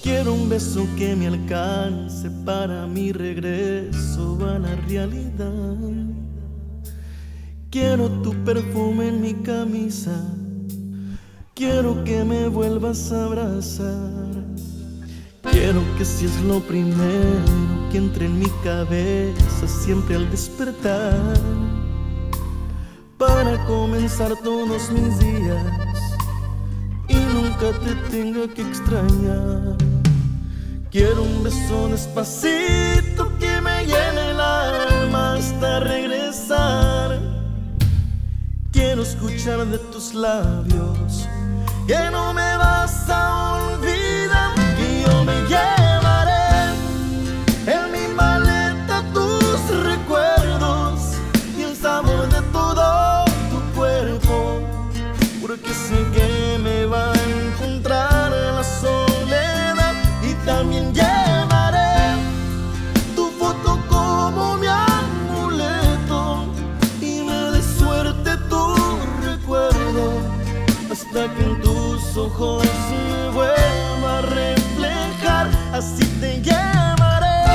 Quiero un beso que me alcance para mi regreso a la realidad. Quiero tu perfume en mi camisa, quiero que me vuelvas a abrazar. Quiero que seas lo primero que entre en mi cabeza siempre al despertar, para comenzar todos mis días y nunca te tenga que extrañar. Quiero un beso despacito que me llene el alma hasta regresar. Quiero escuchar de tus labios que no me vas a olvidar, que yo me llevaré en mi maleta tus recuerdos y el sabor de todo tu cuerpo, porque sé que me va a encontrar en la soledad. Y también llevaré tu foto como mi amuleto y me dé suerte tu recuerdo, hasta que en tus ojos me vuelva a reflejar. Así te llevaré.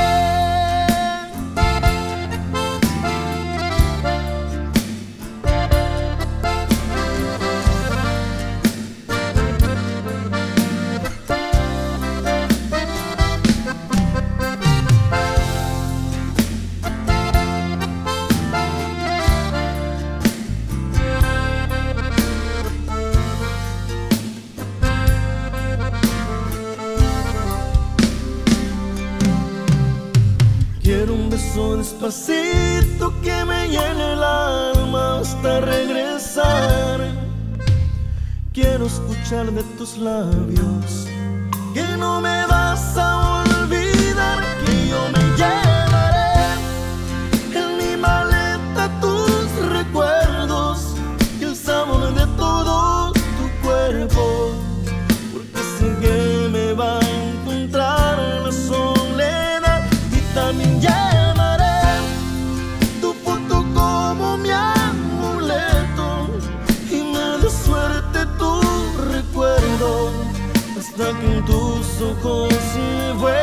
Quiero un beso despacito que me llene el alma hasta regresar. Quiero escuchar de tus labios que no me vas a olvidar, que yo me llevaré en mi maleta tus recuerdos y el sabor de todo tu cuerpo, porque sé que me va a encontrar en la soledad. Y también llevaré tu foto como mi amuleto y me dé suerte tu recuerdo, hasta que en tus ojos se vuelva